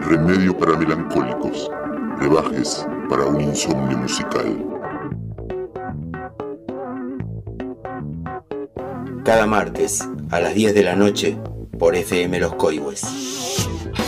Remedio para melancólicos, brebajes para un insomnio musical. Cada martes a las 10 de la noche por FM Los Coihues.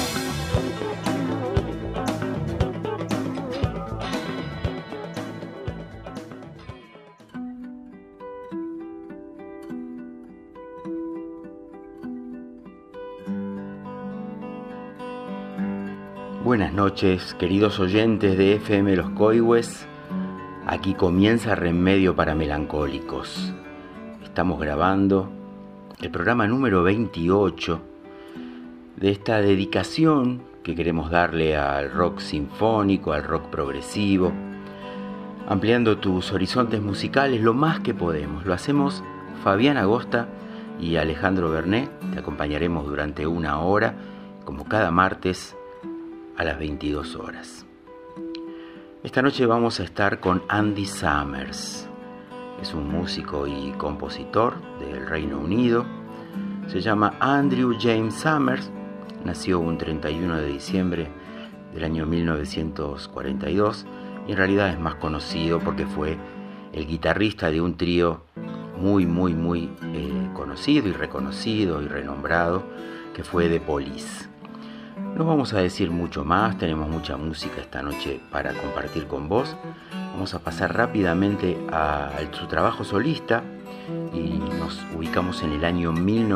Buenas noches, queridos oyentes de FM Los Coihues. Aquí comienza Remedio para Melancólicos. Estamos grabando el programa número 28 de esta dedicación que queremos darle al rock sinfónico, al rock progresivo, ampliando tus horizontes musicales lo más que podemos. Lo hacemos Fabián Agosta y Alejandro Bernet. Te acompañaremos durante una hora, como cada martes, a las 22 horas. Esta noche vamos a estar con Andy Summers. Es un músico y compositor del Reino Unido. Se llama Andrew James Summers. Nació un 31 de diciembre del año 1942 y en realidad es más conocido porque fue el guitarrista de un trío muy conocido y reconocido y renombrado, que fue The Police. No vamos a decir mucho más, tenemos mucha música esta noche para compartir con vos. Vamos a pasar rápidamente a su trabajo solista y nos ubicamos en el año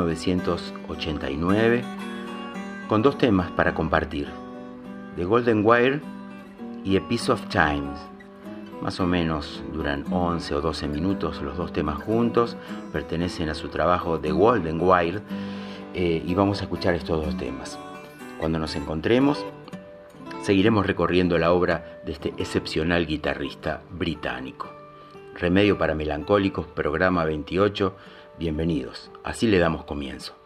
1989 con dos temas para compartir: The Golden Wire y A Piece of Time. Más o menos duran 11 o 12 minutos los dos temas juntos, pertenecen a su trabajo The Golden Wire, y vamos a escuchar estos dos temas. Cuando nos encontremos, seguiremos recorriendo la obra de este excepcional guitarrista británico. Remedio para Melancólicos, programa 28. Bienvenidos. Así le damos comienzo.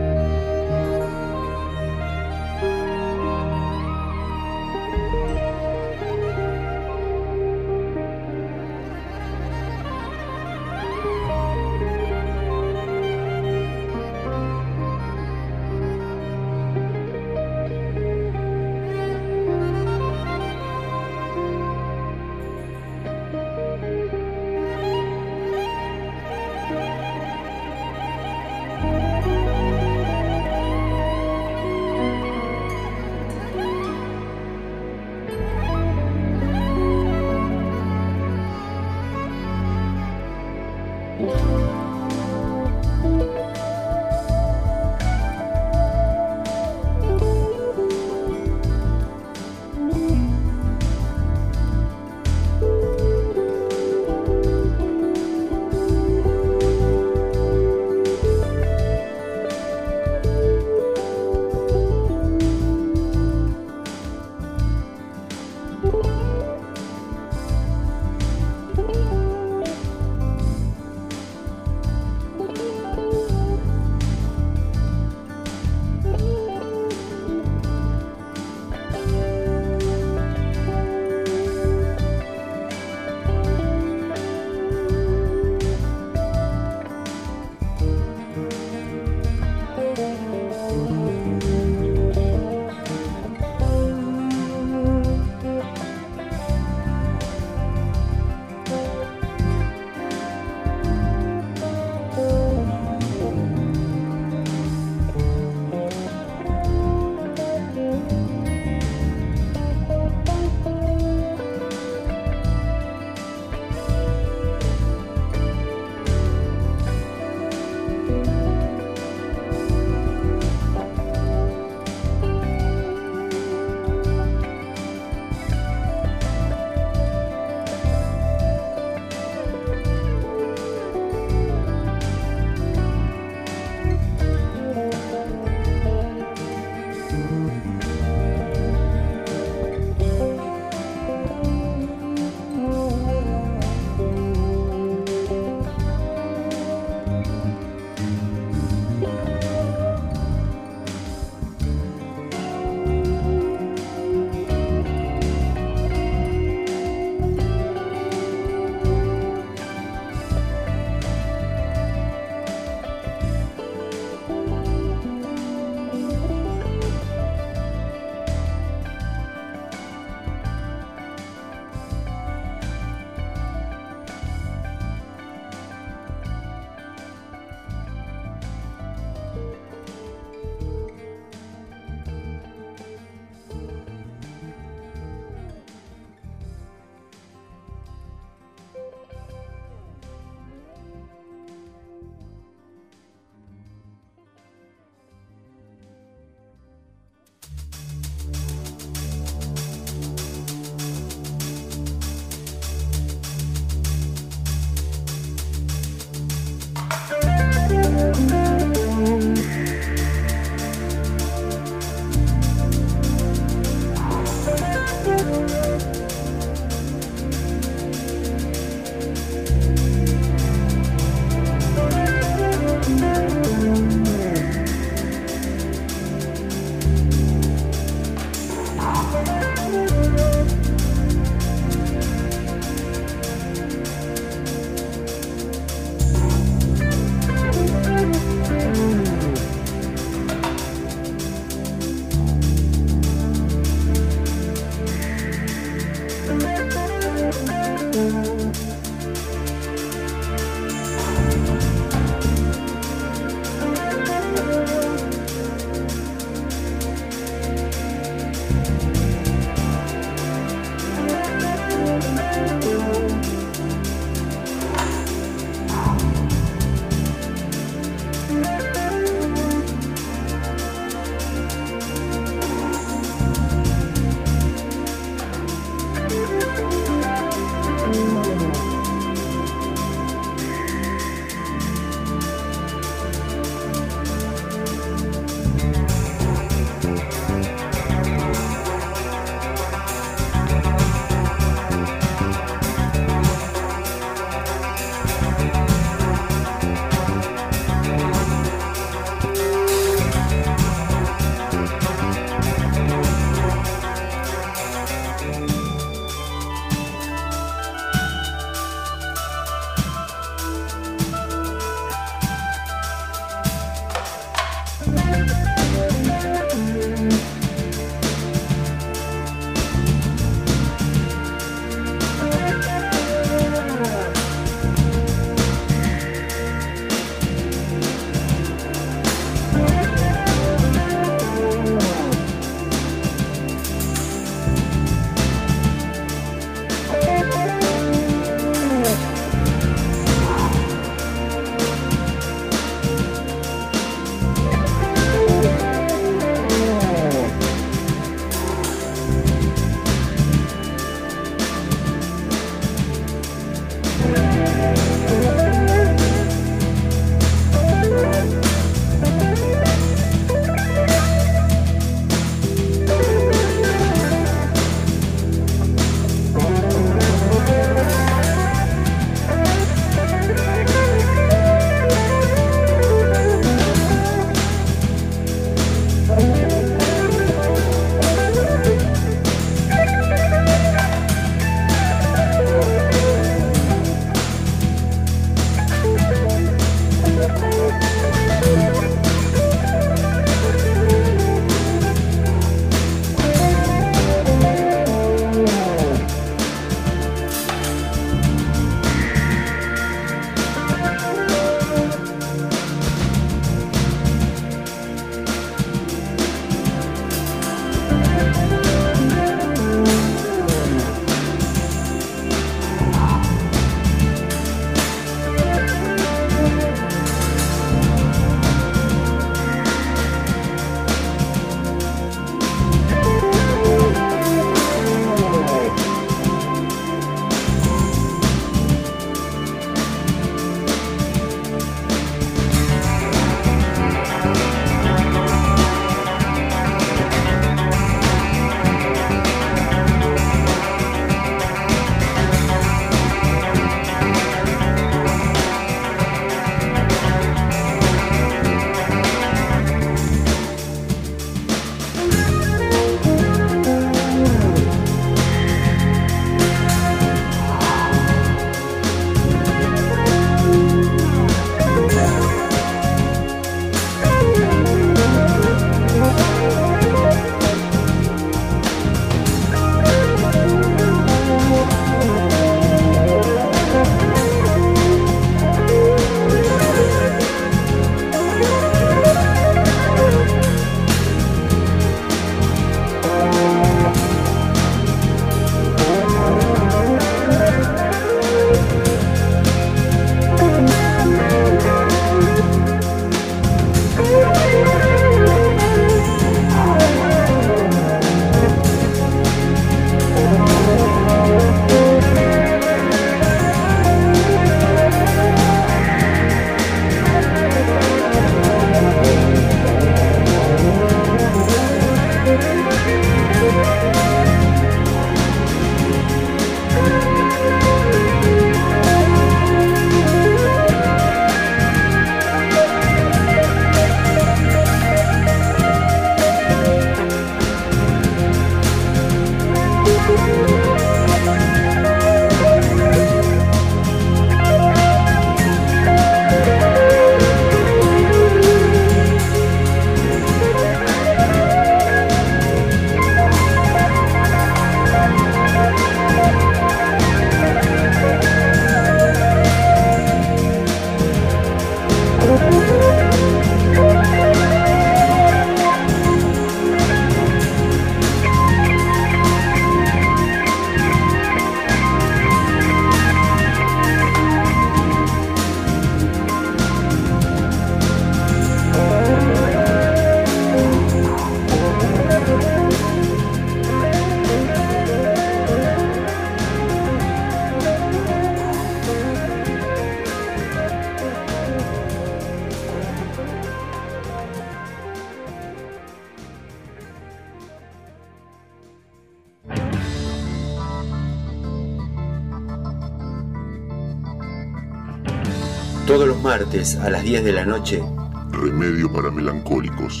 Todos los martes a las 10 de la noche, Remedio para Melancólicos.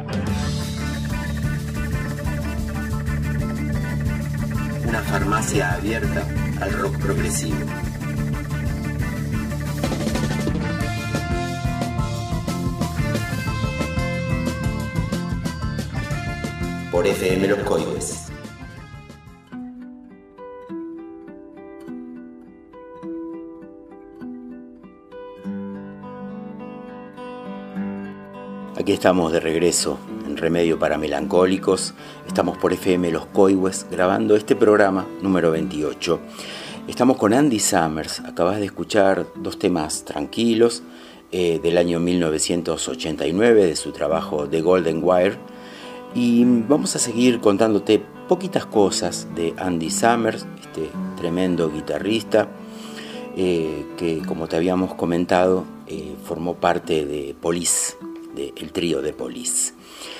Una farmacia abierta al rock progresivo. Por FM Los Coihues. Aquí estamos de regreso en Remedio para Melancólicos. Estamos por FM Los Coihues grabando este programa número 28. Estamos con Andy Summers. Acabas de escuchar dos temas tranquilos del año 1989 de su trabajo The Golden Wire. Y vamos a seguir contándote poquitas cosas de Andy Summers, este tremendo guitarrista que, como te habíamos comentado, formó parte de Police, del trío de Police.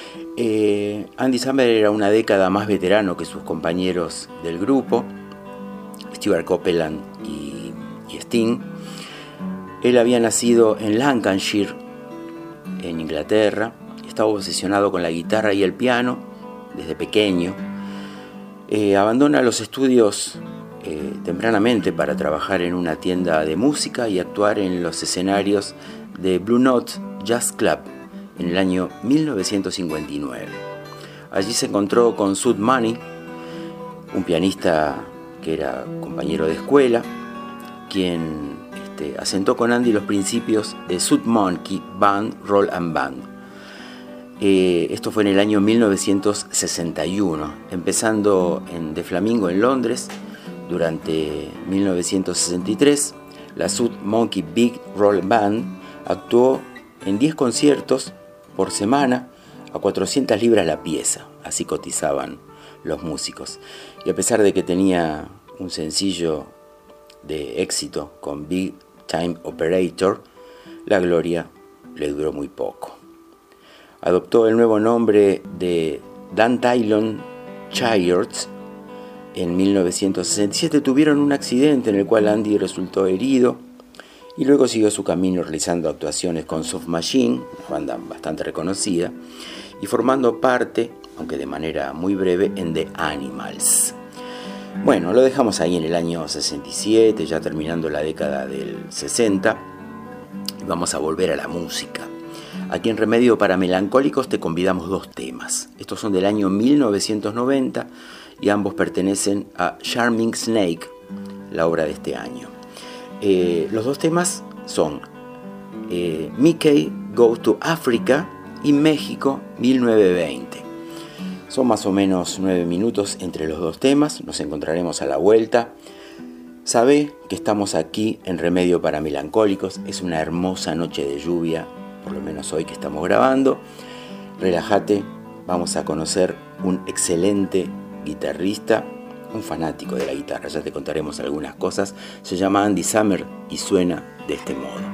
Andy Summers era una década más veterano que sus compañeros del grupo, Stewart Copeland y Sting. Él había nacido en Lancashire, en Inglaterra. Estaba obsesionado con la guitarra y el piano desde pequeño. Abandona los estudios tempranamente para trabajar en una tienda de música y actuar en los escenarios de Blue Note Jazz Club en el año 1959. Allí se encontró con Sud Money, un pianista que era compañero de escuela, quien asentó con Andy los principios de Sud Monkey Band, Roll and Band. Esto fue en el año 1961, empezando en The Flamingo en Londres. Durante 1963, la Sud Monkey Big Roll Band actuó en 10 conciertos por semana a 400 libras la pieza, así cotizaban los músicos. Y a pesar de que tenía un sencillo de éxito con Big Time Operator, la gloria le duró muy poco. Adoptó el nuevo nombre de Dan Tylon Childs. En 1967 tuvieron un accidente en el cual Andy resultó herido y luego siguió su camino realizando actuaciones con Soft Machine, una banda bastante reconocida, y formando parte, aunque de manera muy breve, en The Animals. Bueno, lo dejamos ahí en el año 67, ya terminando la década del 60, y vamos a volver a la música. Aquí en Remedio para Melancólicos te convidamos dos temas. Estos son del año 1990 y ambos pertenecen a Charming Snake, la obra de este año. Los dos temas son Mickey Goes to Africa y México 1920. Son más o menos 9 minutos entre los dos temas. Nos encontraremos a la vuelta. Sabe que estamos aquí en Remedio para Melancólicos. Es una hermosa noche de lluvia, por lo menos hoy que estamos grabando. Relájate, vamos a conocer un excelente guitarrista, un fanático de la guitarra, ya te contaremos algunas cosas. Se llama Andy Summers y suena de este modo.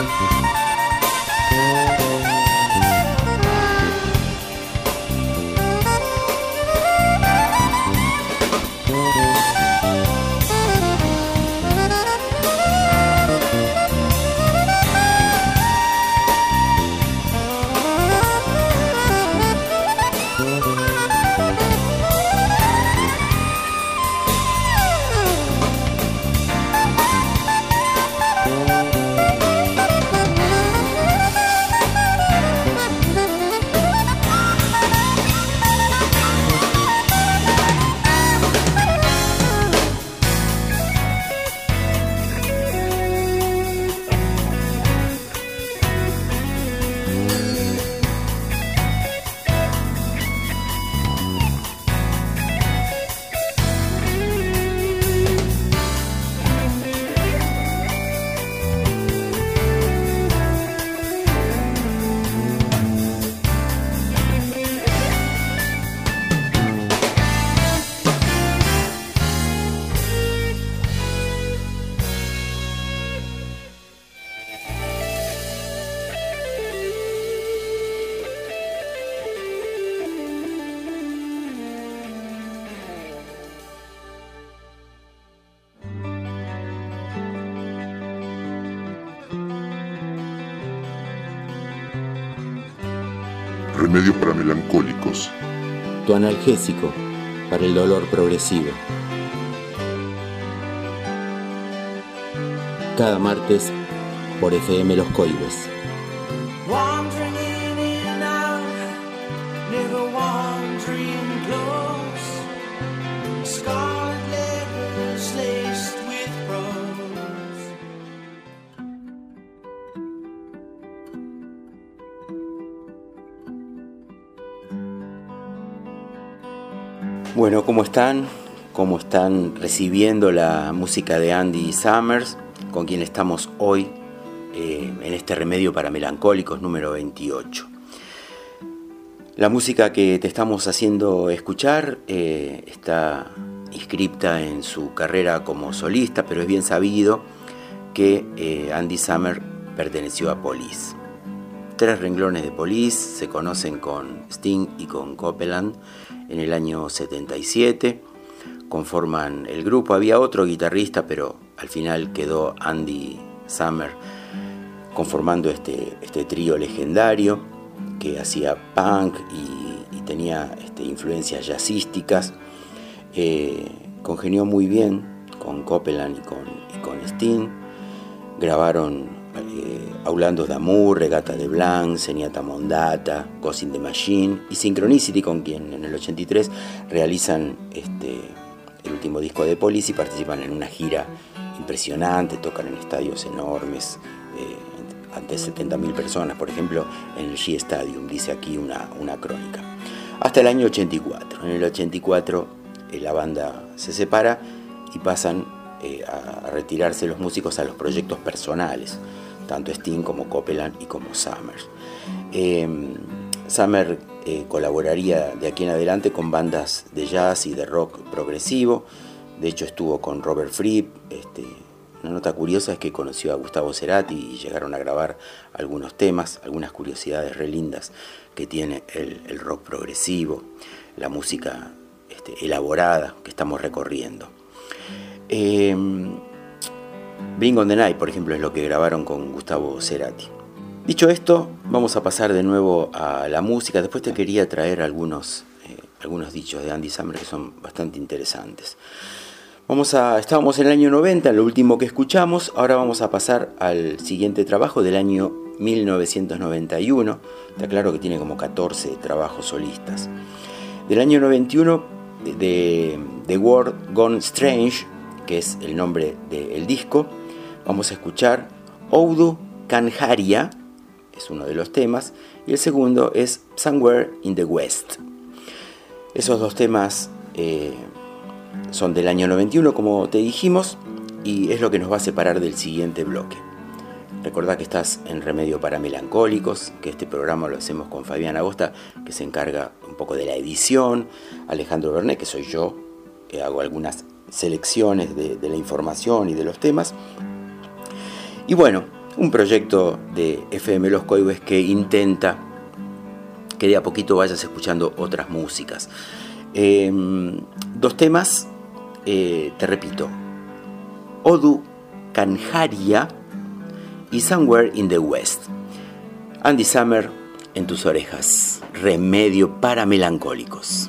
Remedio para melancólicos. Tu analgésico para el dolor progresivo. Cada martes por FM Los Coihues. Wandering in and out, never wandering close. Scarlet letters laced with rose. Bueno, ¿cómo están? ¿Cómo están recibiendo la música de Andy Summers, con quien estamos hoy en este Remedio para Melancólicos número 28? La música que te estamos haciendo escuchar está inscripta en su carrera como solista, pero es bien sabido que Andy Summers perteneció a Police. 3 renglones de Police se conocen con Sting y con Copeland en el año 77, conforman el grupo. Había otro guitarrista, pero al final quedó Andy Summers conformando este trío legendario que hacía punk y tenía influencias jazzísticas. Congenió muy bien con Copeland y con Sting. Grabaron Aulandos d'Amour, Regata de Blanc, Zenyatta Mondata, Ghost in the Machine y Synchronicity, con quien en el 83 realizan el último disco de Police y participan en una gira impresionante, tocan en estadios enormes, ante 70.000 personas, por ejemplo, en el Shea Stadium, dice aquí una crónica. Hasta el año 84. En el 84 la banda se separa y pasan a retirarse los músicos a los proyectos personales, tanto Sting como Copeland y como Summers. Summers colaboraría de aquí en adelante con bandas de jazz y de rock progresivo. De hecho estuvo con Robert Fripp. Una nota curiosa es que conoció a Gustavo Cerati y llegaron a grabar algunos temas, algunas curiosidades re lindas que tiene el rock progresivo, la música elaborada que estamos recorriendo. Bring on the Night, por ejemplo, es lo que grabaron con Gustavo Cerati. Dicho esto, vamos a pasar de nuevo a la música. Después te quería traer algunos dichos de Andy Summers que son bastante interesantes. Estábamos en el año 90, lo último que escuchamos. Ahora vamos a pasar al siguiente trabajo del año 1991. Está claro que tiene como 14 trabajos solistas. Del año 91, de The World Gone Strange, que es el nombre del disco, vamos a escuchar Oudou Kanharia, es uno de los temas, y el segundo es Somewhere in the West. Esos dos temas son del año 91, como te dijimos, y es lo que nos va a separar del siguiente bloque. Recordá que estás en Remedio para Melancólicos, que este programa lo hacemos con Fabián Agosta, que se encarga un poco de la edición, Alejandro Bernet, que soy yo, que hago algunas selecciones de la información y de los temas. Y bueno, un proyecto de FM Los Coihues que intenta que de a poquito vayas escuchando otras músicas. 2 temas, te repito, Odu Kanharia y Somewhere in the West. Andy Summer en tus orejas, remedio para melancólicos.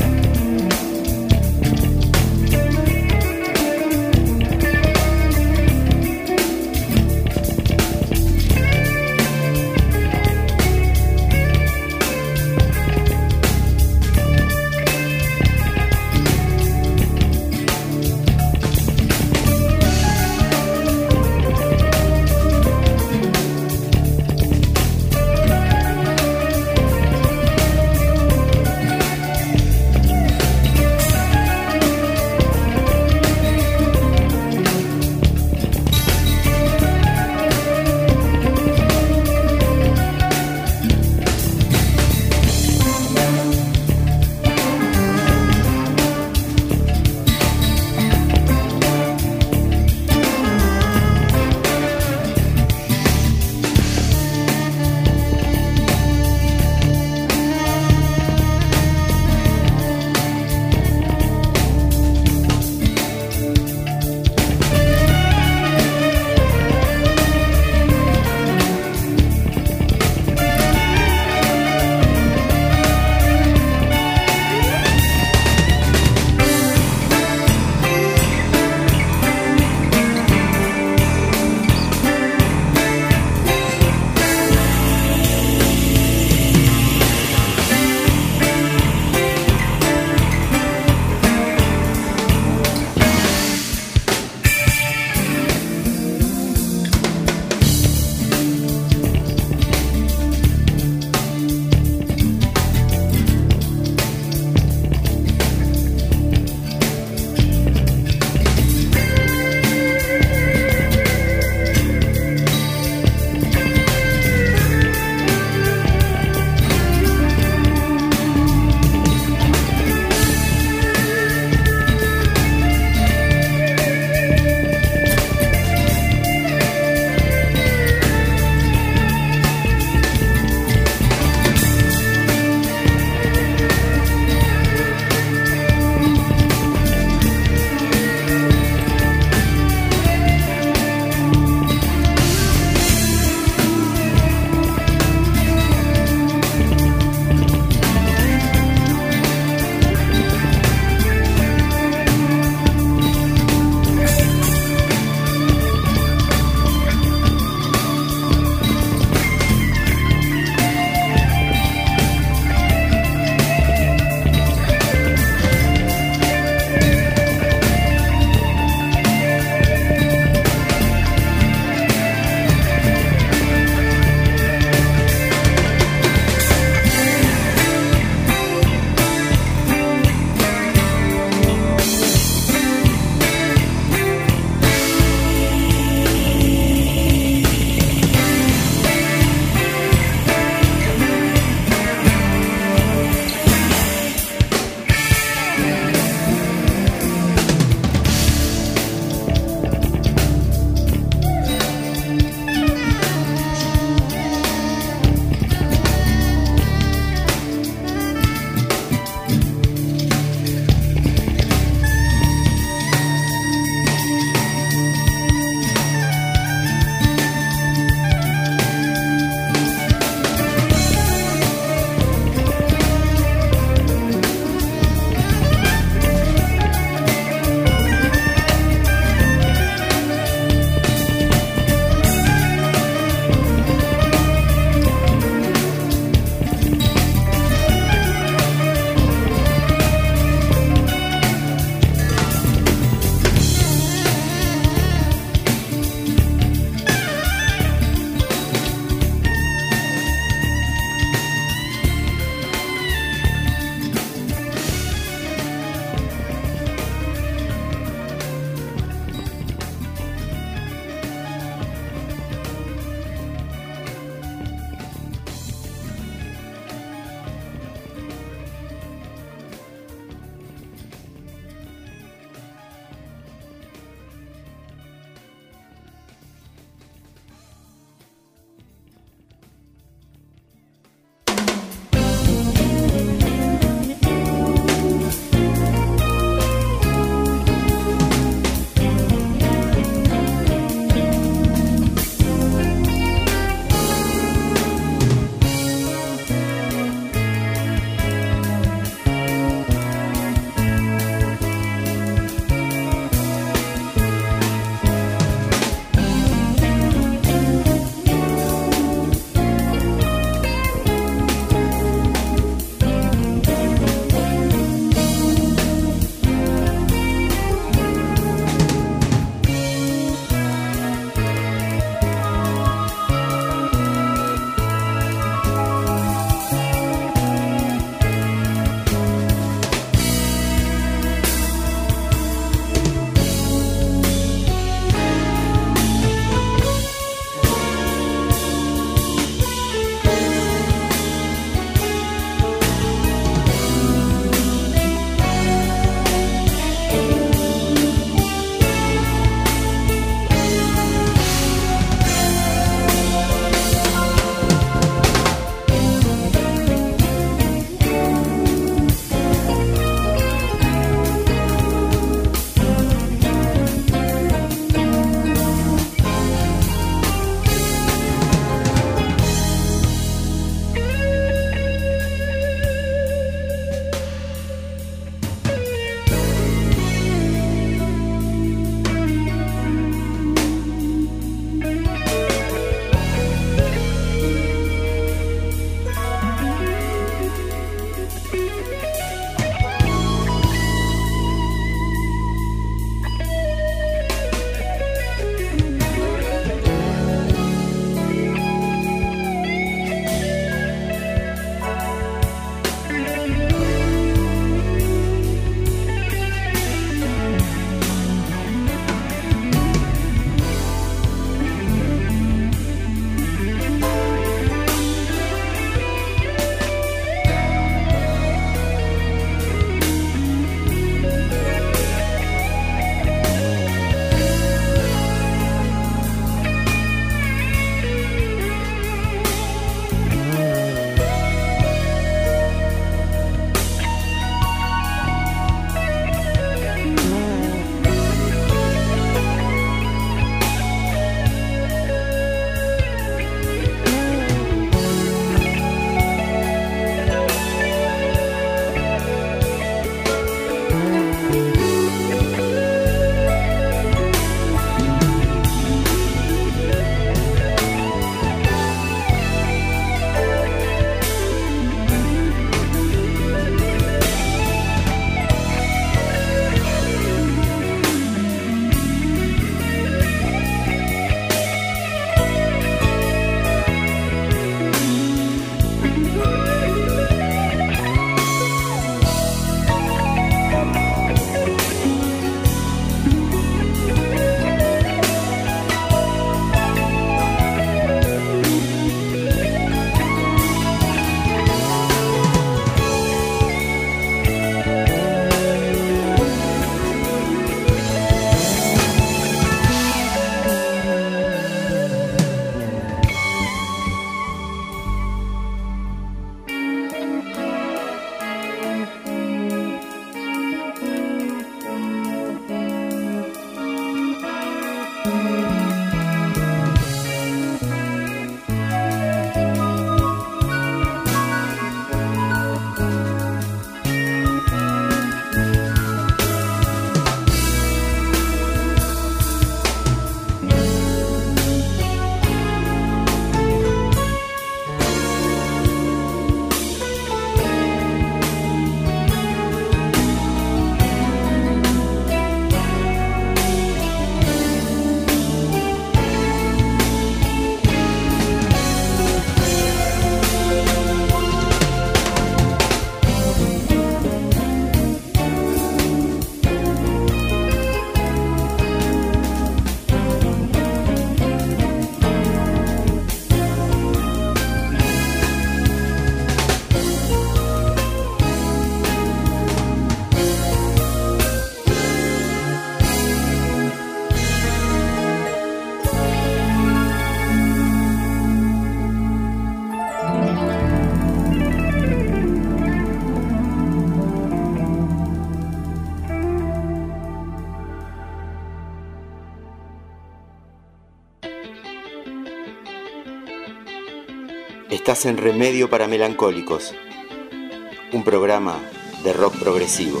Estás en Remedio para Melancólicos, un programa de rock progresivo.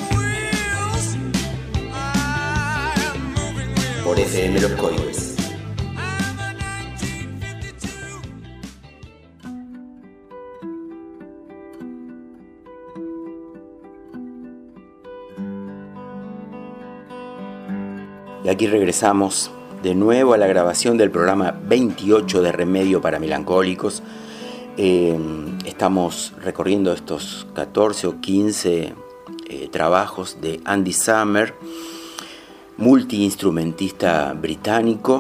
Por FM Los Coihues. Y aquí regresamos de nuevo a la grabación del programa 28 de Remedio para Melancólicos. Estamos recorriendo estos 14 o 15 trabajos de Andy Summer, multiinstrumentista británico.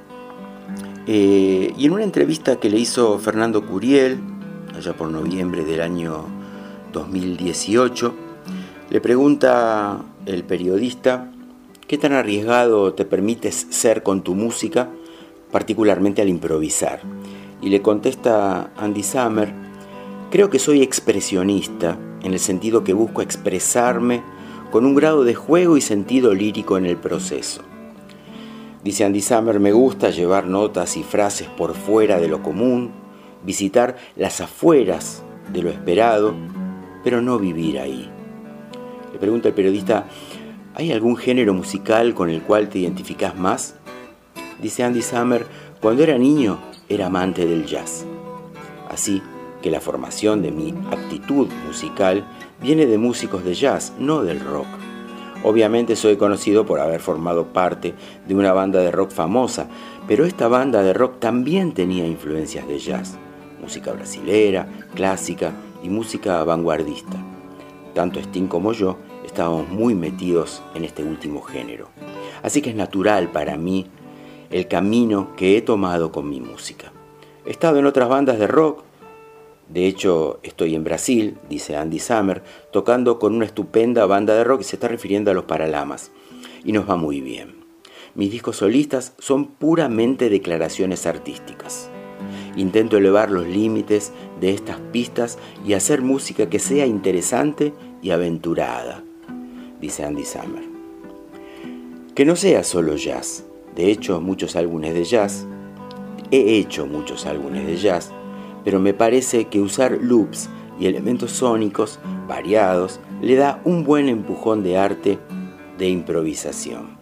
Y en una entrevista que le hizo Fernando Curiel, allá por noviembre del año 2018, le pregunta el periodista: ¿qué tan arriesgado te permites ser con tu música, particularmente al improvisar? Y le contesta Andy Summer: creo que soy expresionista, en el sentido que busco expresarme con un grado de juego y sentido lírico en el proceso. Dice Andy Summer: me gusta llevar notas y frases por fuera de lo común, visitar las afueras de lo esperado, pero no vivir ahí. Le pregunta el periodista: ¿hay algún género musical con el cual te identificas más? Dice Andy Summer: cuando era niño era amante del jazz. Así que la formación de mi aptitud musical viene de músicos de jazz, no del rock. Obviamente soy conocido por haber formado parte de una banda de rock famosa, pero esta banda de rock también tenía influencias de jazz, música brasilera, clásica y música vanguardista. Tanto Sting como yo estábamos muy metidos en este último género. Así que es natural para mí el camino que he tomado con mi música. He estado en otras bandas de rock. De hecho, estoy en Brasil, dice Andy Summer, tocando con una estupenda banda de rock, y se está refiriendo a los Paralamas. Y nos va muy bien. Mis discos solistas son puramente declaraciones artísticas. Intento elevar los límites de estas pistas y hacer música que sea interesante y aventurada, dice Andy Summer. Que no sea solo jazz. De hecho, he hecho muchos álbumes de jazz, pero me parece que usar loops y elementos sónicos variados le da un buen empujón de arte de improvisación.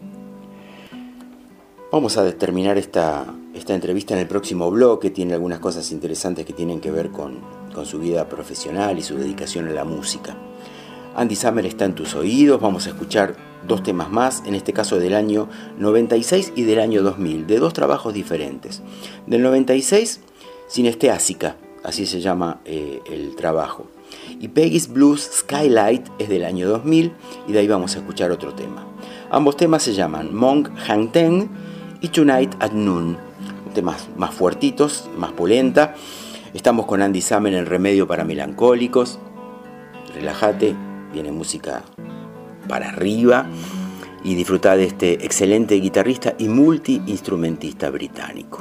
Vamos a terminar esta entrevista en el próximo bloque. Tiene algunas cosas interesantes que tienen que ver con su vida profesional y su dedicación a la música. Andy Summer está en tus oídos. Vamos a escuchar dos temas más, en este caso del año 96 y del año 2000, de dos trabajos diferentes. Del 96, Sinestésica, así se llama el trabajo. Y Peggy's Blues Skylight es del año 2000, y de ahí vamos a escuchar otro tema. Ambos temas se llaman Monk Hang Ten y Tonight at Noon, temas más fuertitos, más polenta. Estamos con Andy Summer en Remedio para Melancólicos. Relájate, viene música para arriba y disfruta de este excelente guitarrista y multiinstrumentista británico.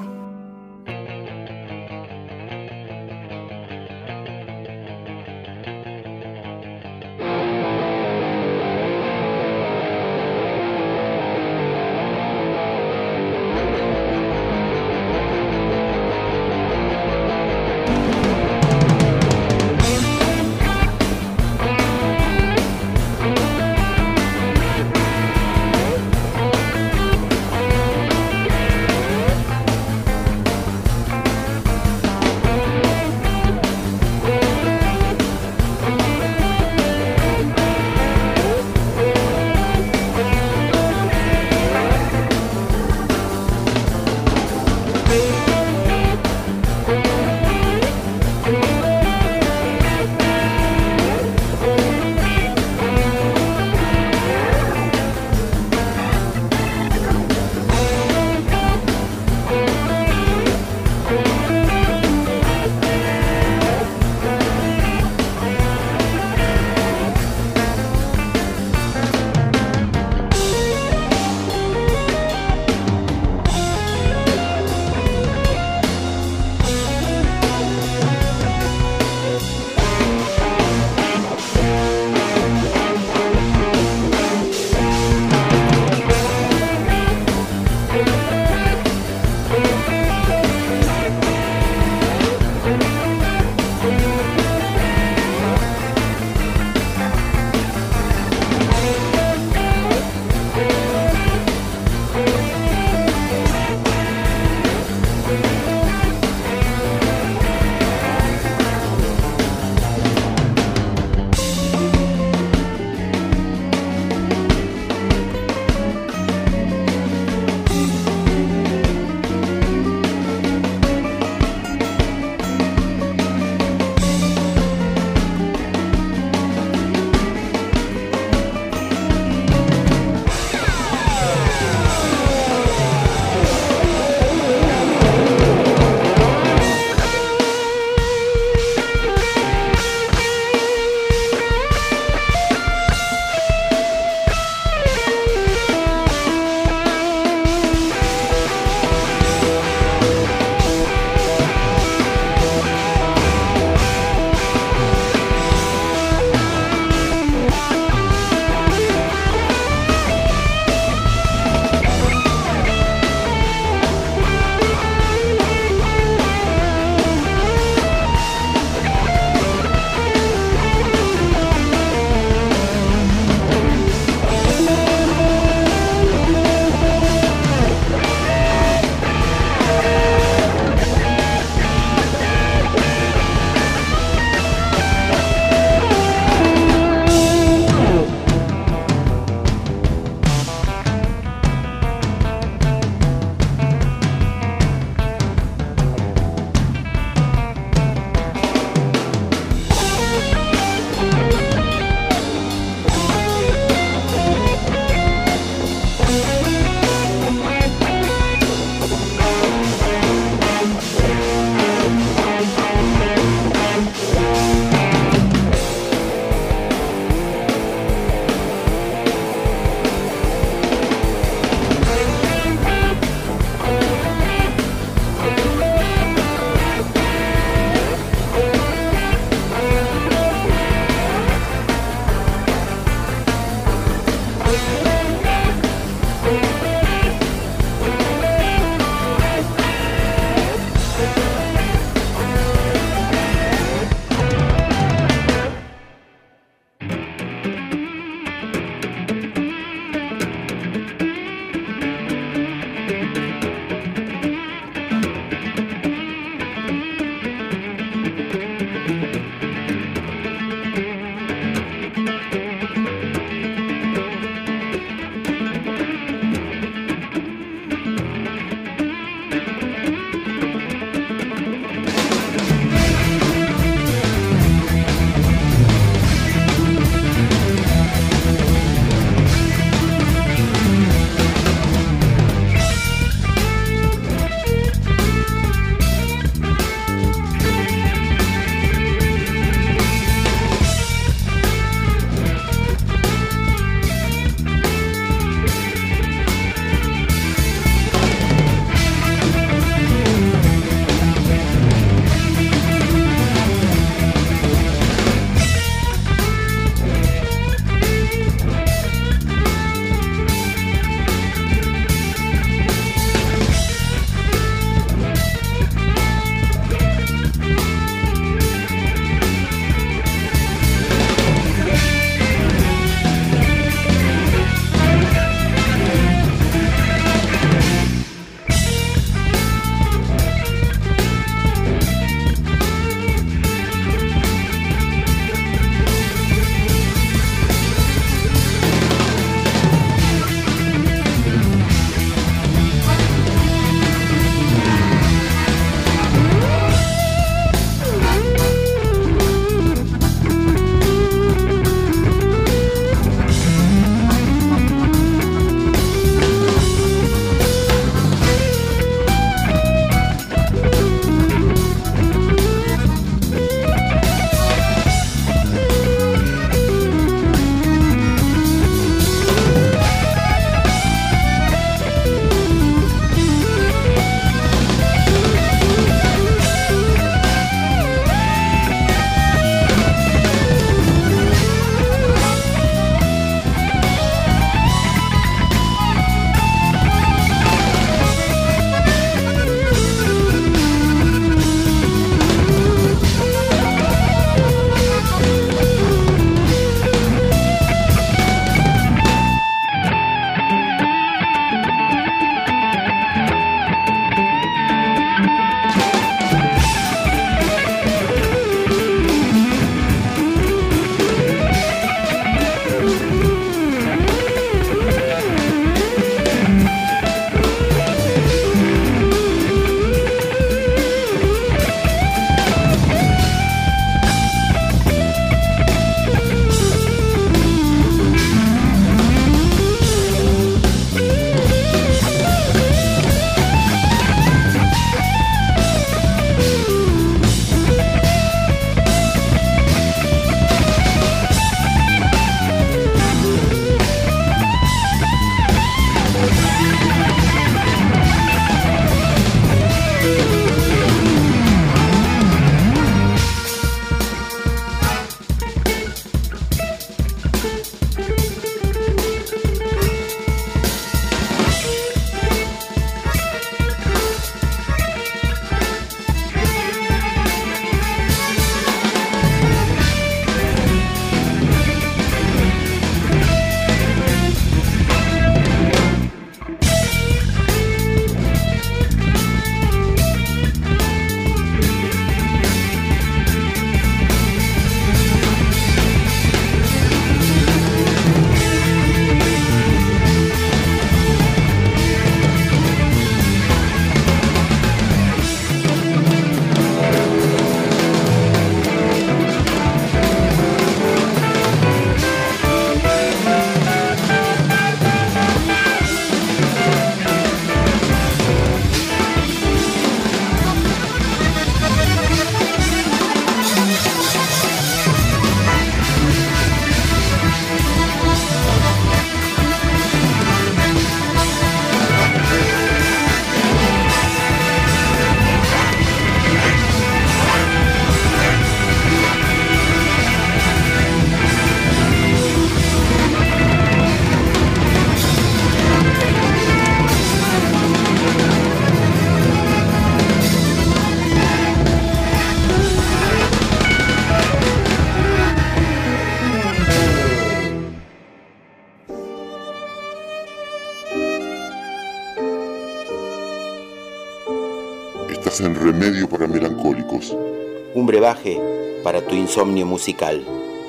Estás en Remedio para Melancólicos. Un brebaje para tu insomnio musical.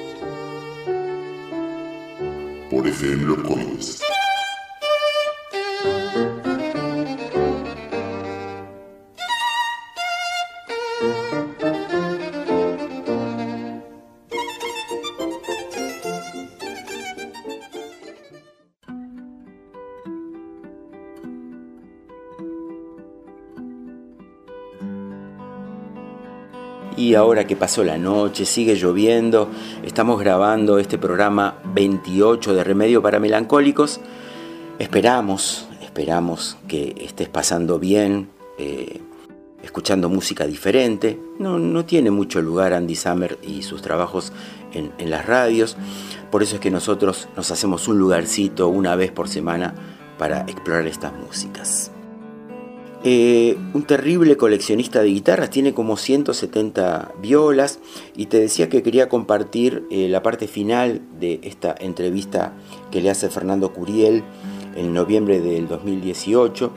Por FM Los Coihues. Y ahora que pasó la noche, sigue lloviendo, estamos grabando este programa 28 de Remedio para Melancólicos. Esperamos que estés pasando bien, escuchando música diferente. No tiene mucho lugar Andy Summer y sus trabajos en las radios. Por eso es que nosotros nos hacemos un lugarcito una vez por semana para explorar estas músicas. Un terrible coleccionista de guitarras, tiene como 170 violas, y te decía que quería compartir la parte final de esta entrevista que le hace Fernando Curiel en noviembre del 2018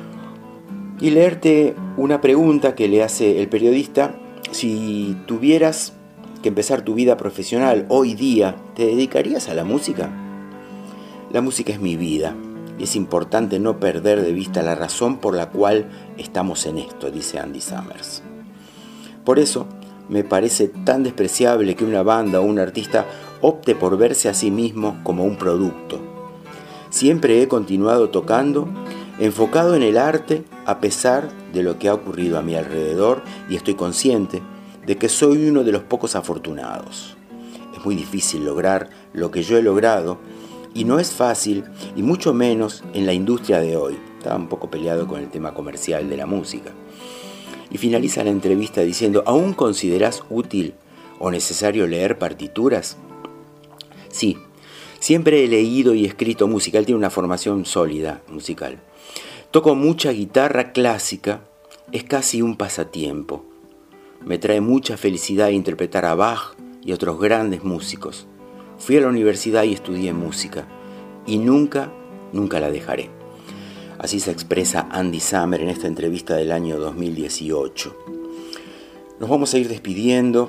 y leerte una pregunta que le hace el periodista. Si tuvieras que empezar tu vida profesional hoy día, ¿te dedicarías a la música? La música es mi vida. Y es importante no perder de vista la razón por la cual estamos en esto, dice Andy Summers. Por eso me parece tan despreciable que una banda o un artista opte por verse a sí mismo como un producto. Siempre he continuado tocando, enfocado en el arte a pesar de lo que ha ocurrido a mi alrededor, y estoy consciente de que soy uno de los pocos afortunados. Es muy difícil lograr lo que yo he logrado, y no es fácil, y mucho menos en la industria de hoy. Estaba un poco peleado con el tema comercial de la música. Y finaliza la entrevista diciendo: ¿aún considerás útil o necesario leer partituras? Sí, siempre he leído y escrito música. Él tiene una formación sólida musical. Toco mucha guitarra clásica, es casi un pasatiempo. Me trae mucha felicidad interpretar a Bach y otros grandes músicos. Fui a la universidad y estudié música, y nunca la dejaré. Así se expresa Andy Summer en esta entrevista del año 2018. Nos vamos a ir despidiendo,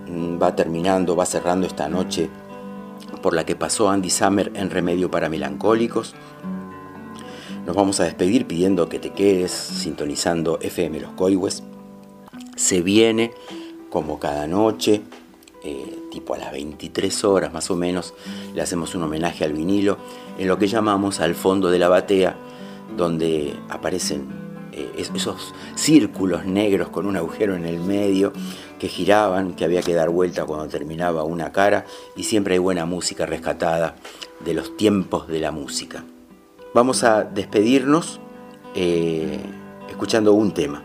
va cerrando esta noche por la que pasó Andy Summer en Remedio para Melancólicos. Nos vamos a despedir pidiendo que te quedes sintonizando FM Los Coihues. Se viene, como cada noche, tipo a las 23 horas más o menos, le hacemos un homenaje al vinilo en lo que llamamos Al Fondo de la Batea, donde aparecen esos círculos negros con un agujero en el medio que giraban, que había que dar vuelta cuando terminaba una cara, y siempre hay buena música rescatada de los tiempos de la música. Vamos a despedirnos escuchando un tema.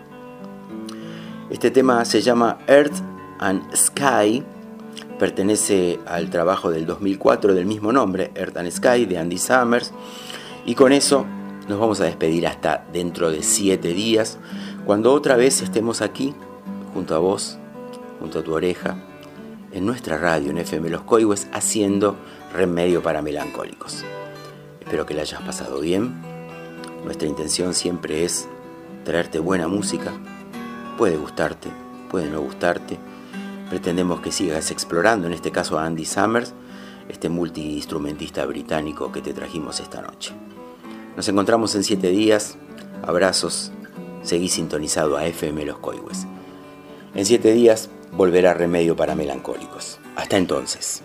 Este tema se llama Earth and Sky. Pertenece al trabajo del 2004 del mismo nombre, Earth and Sky, de Andy Summers. Y con eso nos vamos a despedir hasta dentro de 7 días, cuando otra vez estemos aquí, junto a vos, junto a tu oreja, en nuestra radio, en FM Los Coihues, haciendo Remedio para Melancólicos. Espero que la hayas pasado bien. Nuestra intención siempre es traerte buena música. Puede gustarte, puede no gustarte. Pretendemos que sigas explorando, en este caso a Andy Summers, este multiinstrumentista británico que te trajimos esta noche. Nos encontramos en 7 días. Abrazos. Seguí sintonizado a FM Los Coihues. En 7 días volverá Remedio para Melancólicos. Hasta entonces.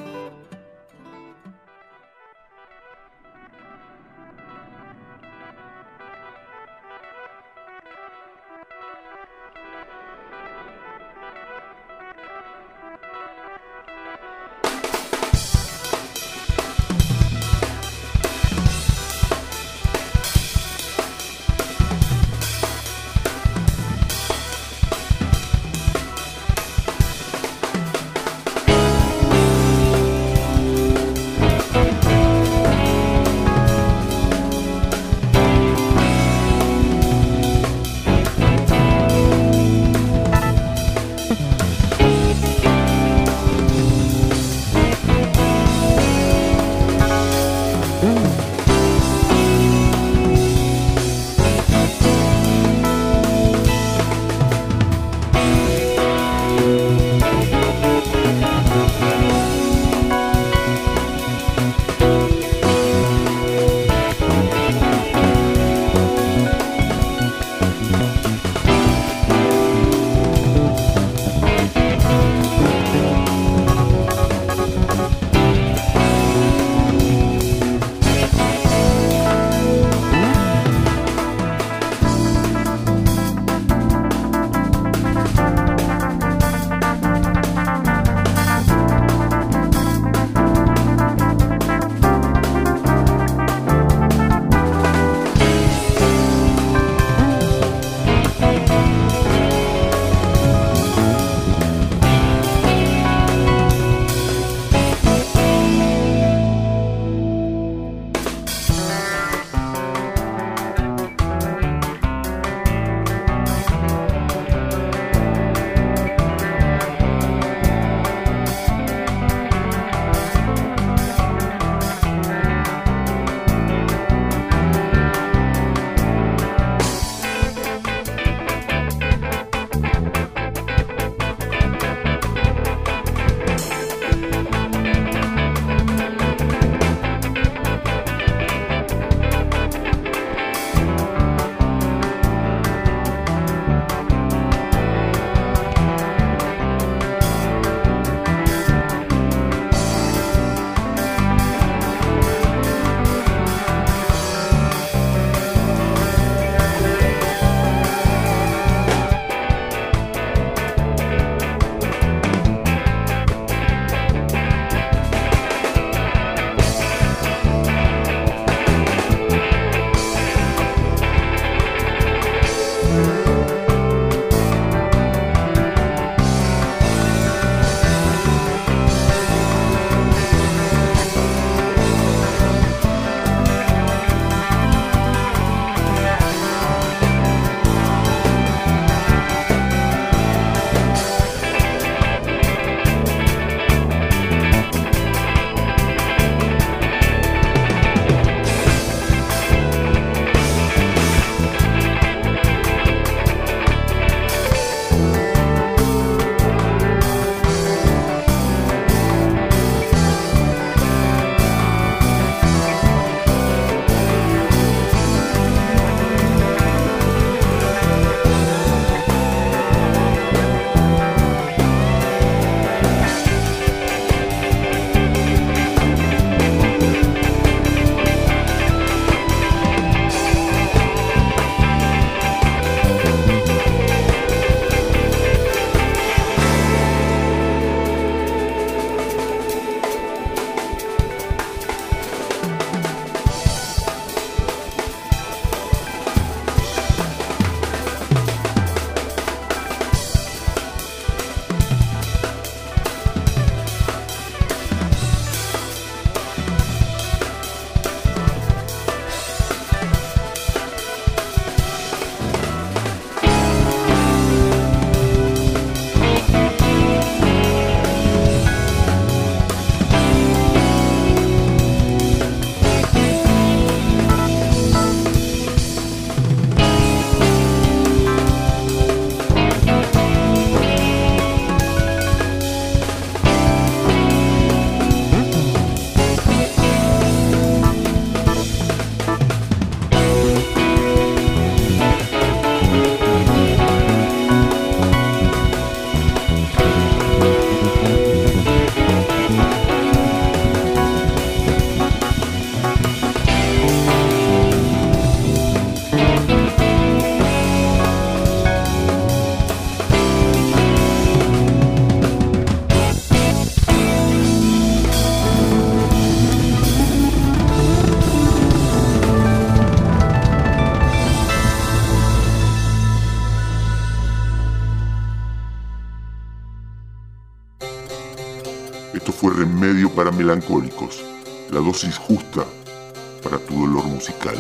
Esto fue Remedio para Melancólicos, la dosis justa para tu dolor musical.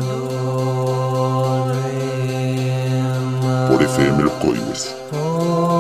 Por FM Los Coihues.